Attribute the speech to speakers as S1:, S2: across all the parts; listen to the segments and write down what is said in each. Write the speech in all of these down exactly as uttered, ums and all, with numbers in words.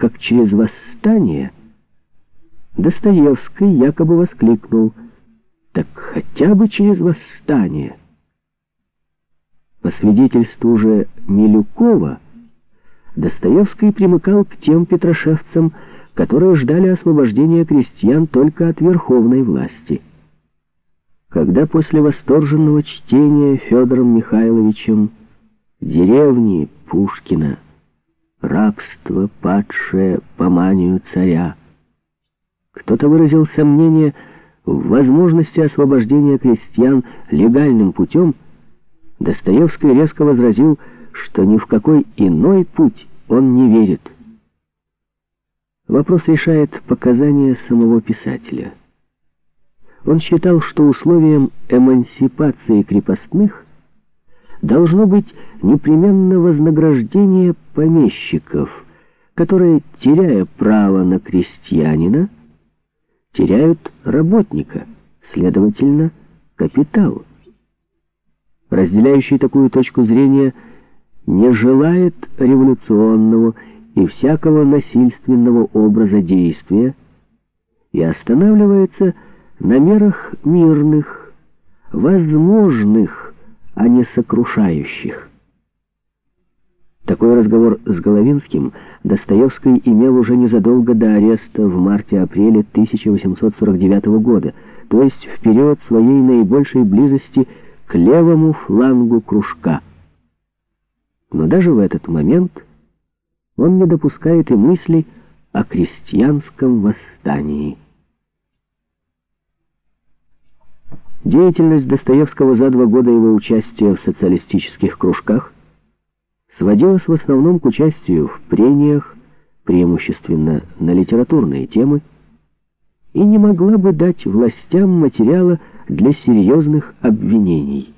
S1: как через восстание, Достоевский якобы воскликнул: «Так хотя бы через восстание». По свидетельству же Милюкова, Достоевский примыкал к тем петрошевцам, которые ждали освобождения крестьян только от верховной власти. Когда после восторженного чтения Федором Михайловичем «Деревни Пушкина. Рабство, падшее по манию царя» кто-то выразил сомнение в возможности освобождения крестьян легальным путем, Достоевский резко возразил, что ни в какой иной путь он не верит. Вопрос решает показания самого писателя. Он считал, что условием эмансипации крепостных должно быть непременно вознаграждение помещиков, которые, теряя право на крестьянина, теряют работника, следовательно, капитал. Разделяющий такую точку зрения не желает революционного и всякого насильственного образа действия и останавливается на мерах мирных, возможных, а не сокрушающих. Такой разговор с Головинским Достоевский имел уже незадолго до ареста в марте-апреле тысяча восемьсот сорок девятого года, то есть в период своей наибольшей близости к левому флангу кружка. Но даже в этот момент он не допускает и мысли о крестьянском восстании. Деятельность Достоевского за два года его участия в социалистических кружках сводилась в основном к участию в прениях, преимущественно на литературные темы, и не могла бы дать властям материала для серьезных обвинений.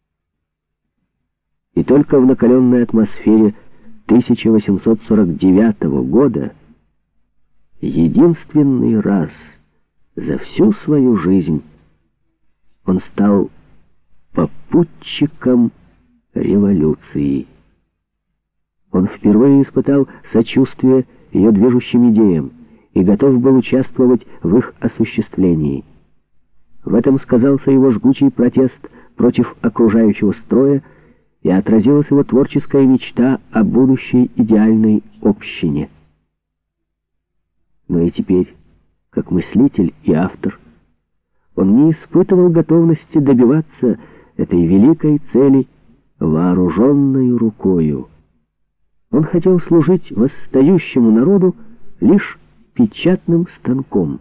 S1: И только в накаленной атмосфере тысяча восемьсот сорок девятого года единственный раз за всю свою жизнь он стал попутчиком революции. Он впервые испытал сочувствие ее движущим идеям и готов был участвовать в их осуществлении. В этом сказался его жгучий протест против окружающего строя, и отразилась его творческая мечта о будущей идеальной общине. Но и теперь, как мыслитель и автор, он не испытывал готовности добиваться этой великой цели вооруженной рукою. Он хотел служить восстающему народу лишь печатным станком.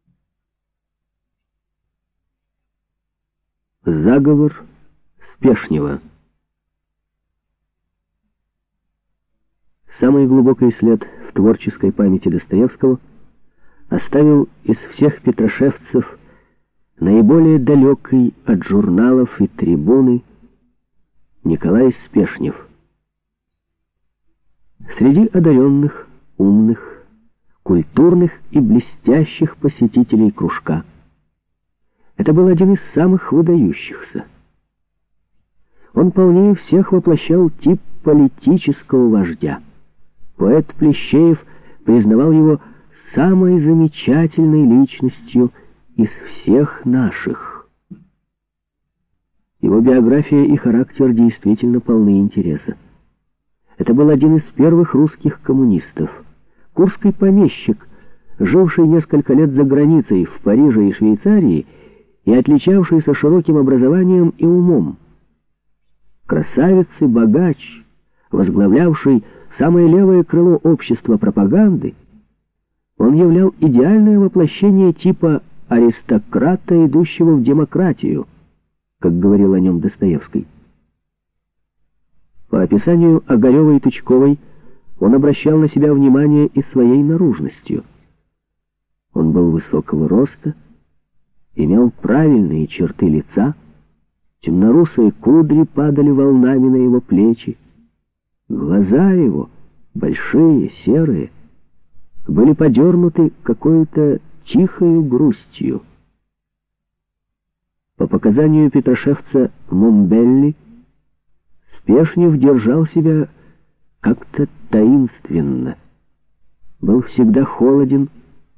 S1: Заговор Спешнего. Самый глубокий след в творческой памяти Достоевского оставил из всех петрошевцев наиболее далекий от журналов и трибуны Николай Спешнев. Среди одаренных, умных, культурных и блестящих посетителей кружка это был один из самых выдающихся. Он полнее всех воплощал тип политического вождя. Поэт Плещеев признавал его самой замечательной личностью из всех наших. Его биография и характер действительно полны интереса. Это был один из первых русских коммунистов, курский помещик, живший несколько лет за границей в Париже и Швейцарии и отличавшийся широким образованием и умом. Красавец и богач, возглавлявший самое левое крыло общества пропаганды, он являл идеальное воплощение типа аристократа, идущего в демократию, как говорил о нем Достоевский. По описанию Огарева и Тычковой он обращал на себя внимание и своей наружностью. Он был высокого роста, имел правильные черты лица, темнорусые кудри падали волнами на его плечи, глаза его, большие, серые, были подернуты какой-то тихою грустью. По показанию петрошевца Момбелли, Спешнев держал себя как-то таинственно. был всегда холоден